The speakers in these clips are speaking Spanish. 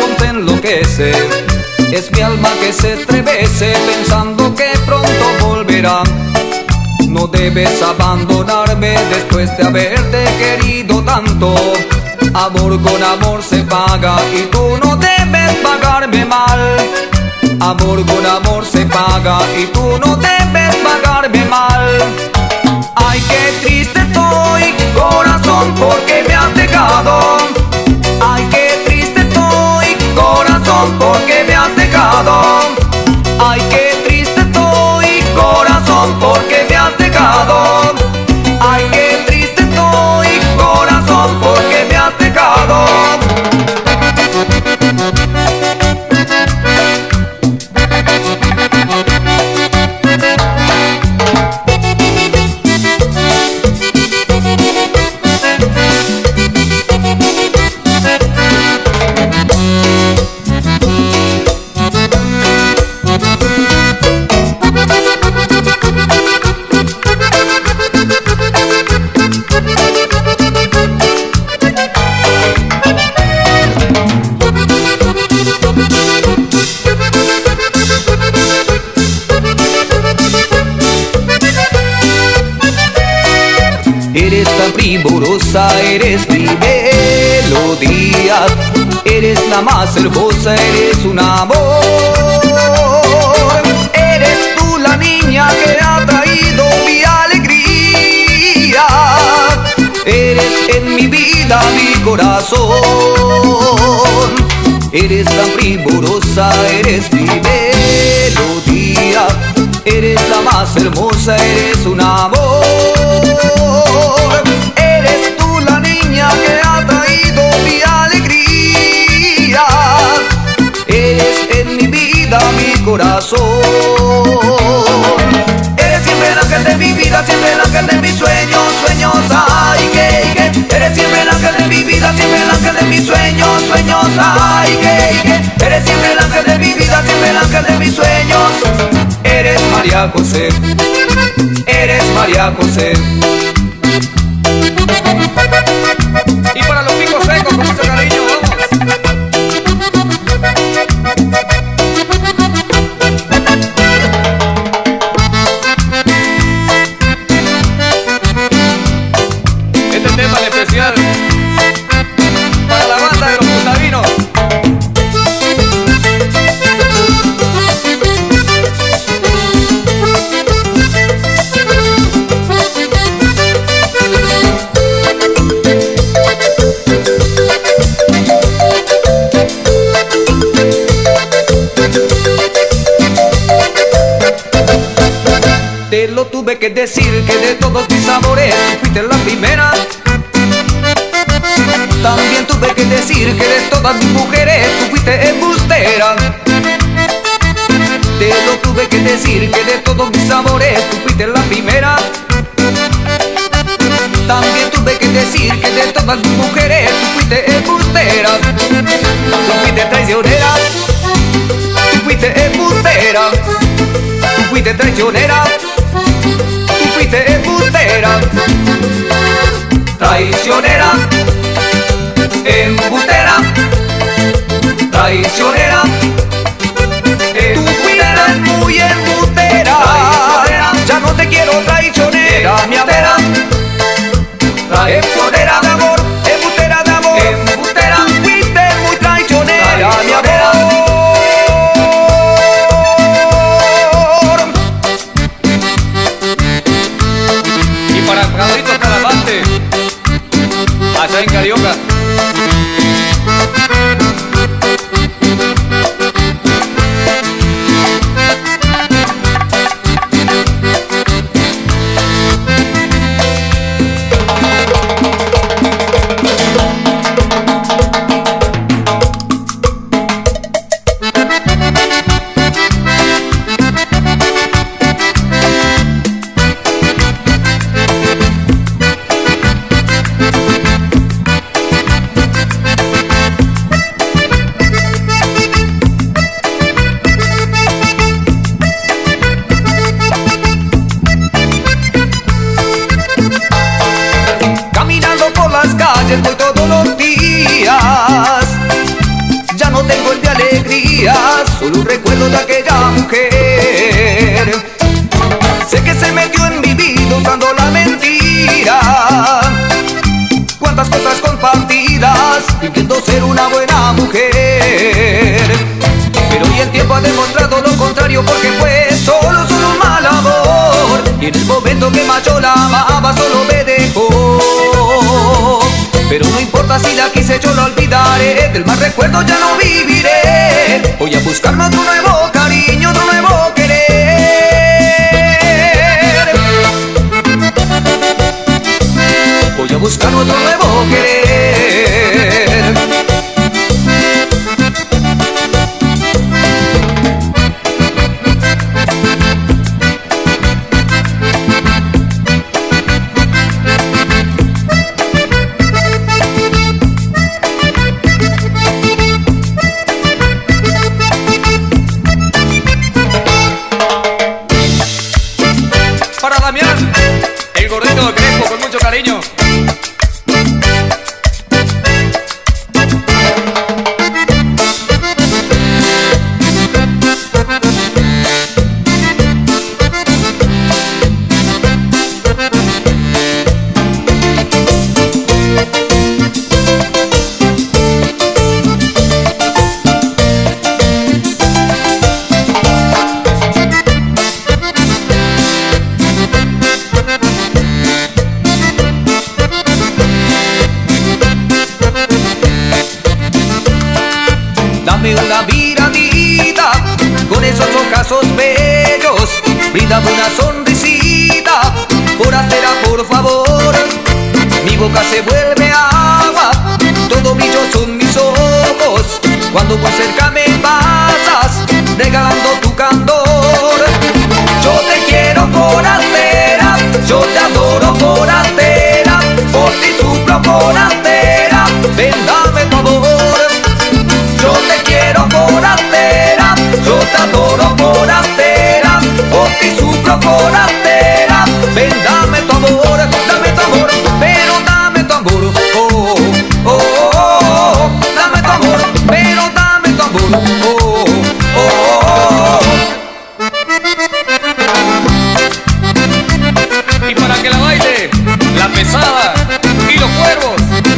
corazón se enloquece, es mi alma que se estremece pensando que pronto volverá. No debes abandonarme después de haberte querido tanto. Amor con amor se paga y tú no debes pagarme mal. Amor con amor se paga y tú no debes pagarme mal. Ay, qué triste estoy, corazón, porque me has dejado. Ay, qué triste estoy, corazón, porque me has dejado. Ay, qué triste estoy, corazón, porque me has dejado. Ay, qué triste estoy, corazón, porque me has dejado. Eres tan primorosa, eres mi melodía, eres la más hermosa, eres un amor. Eres tú la niña que ha traído mi alegría. Eres en mi vida mi corazón. Eres tan primorosa, eres mi melodía, eres la más hermosa, eres un amor. Eres tú la niña que ha traído mi alegría. Eres en mi vida mi corazón. Eres siempre el ángel de mi vida, siempre el ángel de mis sueños, sueños, ay, que. Eres siempre el ángel de mi vida, siempre el ángel de mis sueños, sueños, ay, que. Eres siempre el ángel de mi vida, siempre el ángel de mis sueños. Eres María José, eres María José. Y para los picos secos, con mucho cariño, vamos. Este tema es especial para la banda de los puntavinos. Te lo tuve que decir que de todos mis amores tú fuiste la primera. También tuve que decir que de todas mis mujeres tú fuiste embustera. Te lo tuve que decir que de todos mis amores tú fuiste la primera. También tuve que decir que de todas mis mujeres tú fuiste embustera. Tú fuiste traicionera, tú fuiste embustera, tú fuiste traicionera, tú fuiste embustera, traicionera, embustera, traicionera, tú fuiste muy embustera, ya no te quiero traicionera, mi amera, embustera de amor, embustera de amor, embustera, tú fuiste muy traicionera, mi amor. Para Cadrito Calamante, allá en Carioca. solo un recuerdo de aquella mujer. Sé que se metió en mi vida usando la mentira. Cuántas cosas compartidas, fingiendo ser una buena mujer. Pero hoy el tiempo ha demostrado lo contrario, porque fue solo un mal amor. Y en el momento que más yo la amaba, solo me dejó. Pero no importa si la quise, yo la olvidaré. Del mal recuerdo ya no viviré. Voy a buscarme otro nuevo cariño, otro nuevo querer. Voy a buscar otro nuevo querer. Para Damián, el gordito de Crespo, con mucho cariño. Dame una miradita con esos ojazos bellos, bríndame una sonrisita, forastera por favor. Mi boca se vuelve agua, todo brillo son mis ojos, cuando por cerca me pasas, regalando tu candor. Yo te quiero forastera, yo te adoro forastera, por ti sufro forastera, ven dame tu amor. Yo te quiero forastera, yo te adoro forastera, por ti sufro forastera, ven dame tu amor, pero dame tu amor, oh, oh, oh, oh, dame tu amor, pero dame tu amor, oh, oh, oh. Y para que la baile, la pesada y los cuervos.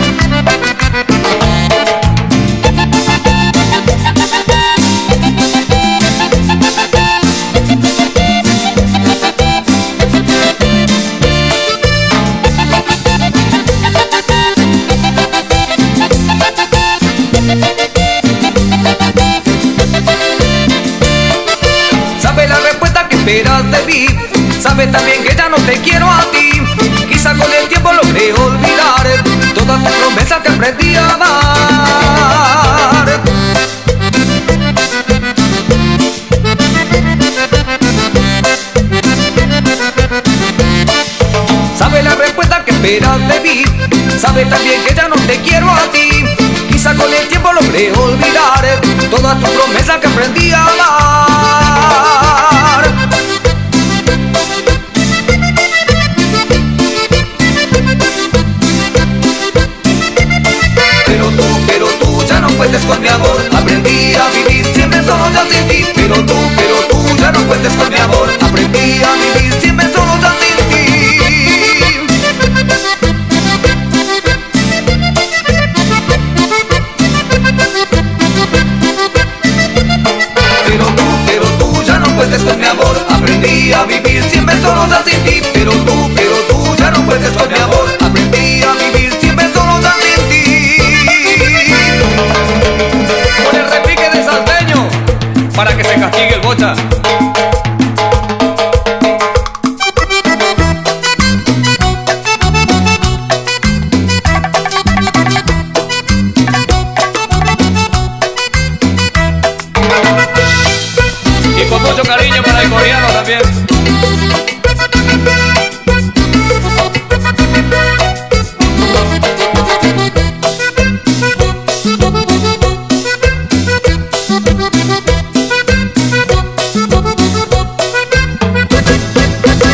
Sabe la respuesta que esperas de mí, sabe también que ya no te quiero a ti. Quizá con el tiempo logré olvidar todas las promesas que aprendí a amar. Sabe la respuesta que esperas de mí, sabe también que ya no te quiero a ti. Quizá con el tiempo logré olvidar todas tus promesas que aprendí a amar. Pero tú ya no cuentes con mi amor, aprendí a vivir siempre solo ya sin ti. Pero tú ya no cuentes con mi amor, aprendí a vivir siempre solo ya sin ti. Pero tú ya no cuentes con mi amor, aprendí a vivir siempre solo ya sin ti. Pero tú ya no cuentes con mi amor, aprendí a vivir siempre solo ya sin ti. Con el repique de salteño, para que se castigue el bocha. Y con mucho cariño para el coreano también.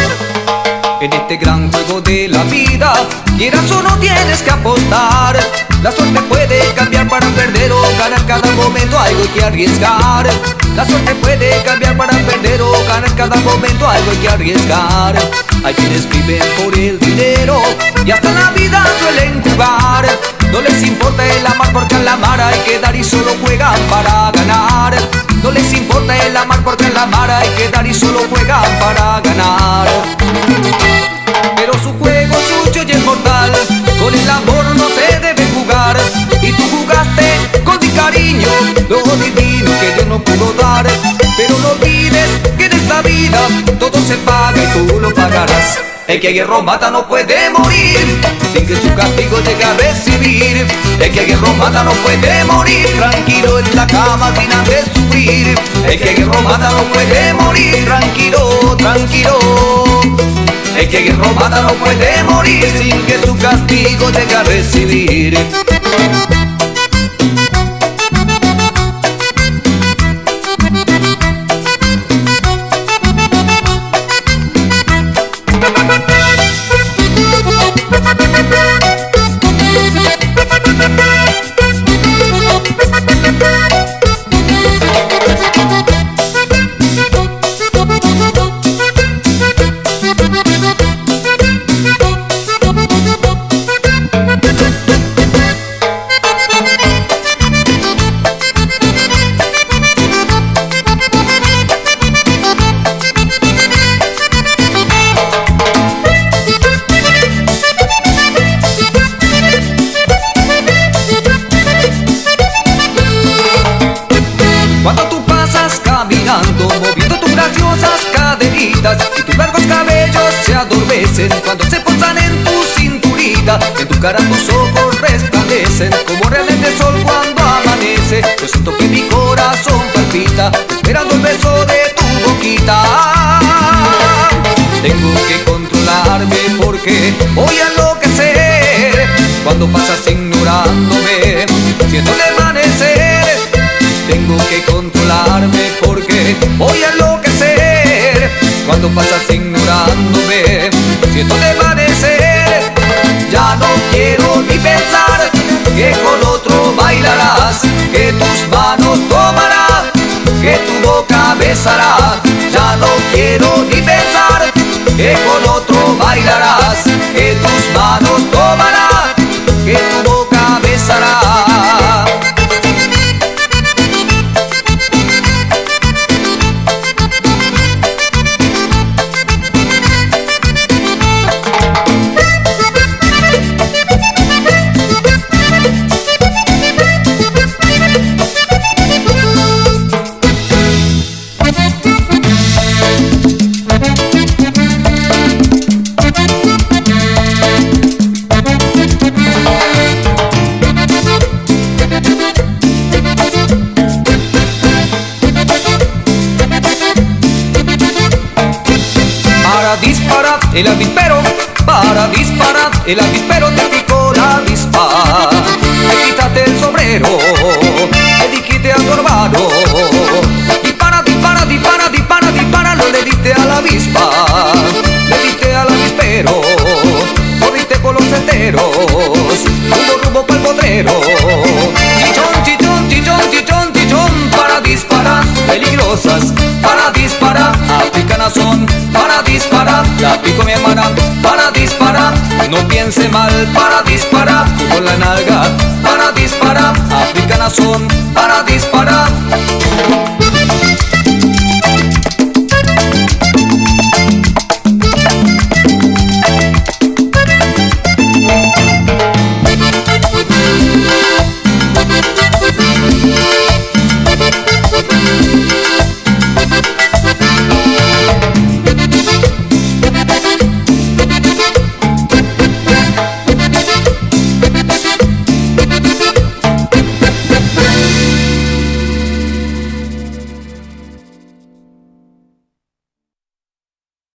En este gran juego de la vida, quieras o no tienes que apostar. La suerte puede cambiar para perder o ganar, cada momento algo hay que arriesgar. La suerte puede cambiar para perder o ganar, cada momento algo hay que arriesgar. Hay quienes viven por el dinero y hasta la vida suelen jugar. No les importa el amar porque al amar hay que dar y solo juegan para ganar. No les importa el amar porque al amar hay que dar y solo juegan para ganar. Pero su juego suyo y es mortal, con el amor no se debe jugar. Y tú jugaste con mi cariño, lo divino que Dios no pudo dar. Pero no olvides que en esta vida todo se paga y tú lo pagarás. El que a hierro mata no puede morir sin que su castigo llegue a recibir. El que a hierro mata no puede morir tranquilo en la cama sin antes sufrir. El que a hierro mata no puede morir tranquilo, tranquilo. El que a hierro mata no puede morir sin que su castigo llegue a recibir. Cuando tú pasas caminando, moviendo tus graciosas caderitas y tus largos cabellos se adormecen cuando se posan en tu cinturita. En tu cara tus ojos resplandecen como rayos de sol cuando amanece. Yo siento que mi corazón palpita esperando el beso de tu boquita. Tengo que controlarme porque voy a enloquecer cuando pasas ignorándome, siento el amanecer. Tengo que controlarme porque voy a enloquecer cuando pasas ignorándome, siento el amanecer. Ya no quiero ni pensar que con otro bailarás, que tus manos tomará, que tu boca besará. Ya no quiero ni pensar que con otro bailarás, que tus manos tomará, que tu boca besará. El avispero, para disparar, el avispero te picó la avispa. Quítate el sombrero, le dijiste a tu hermano. Dispara, dispara, dispara, dispara, dispara, no le diste a la avispa. Le diste al avispero, corriste por los senderos, rumbo pa'l potrero. Chichón, chichón, chichón, chichón, chichón, para disparar, peligrosas, para disparar, africanas son, para disparar, la pico mi hermana, para disparar, no piense mal, para disparar, con la nalga, para disparar, africanas son, para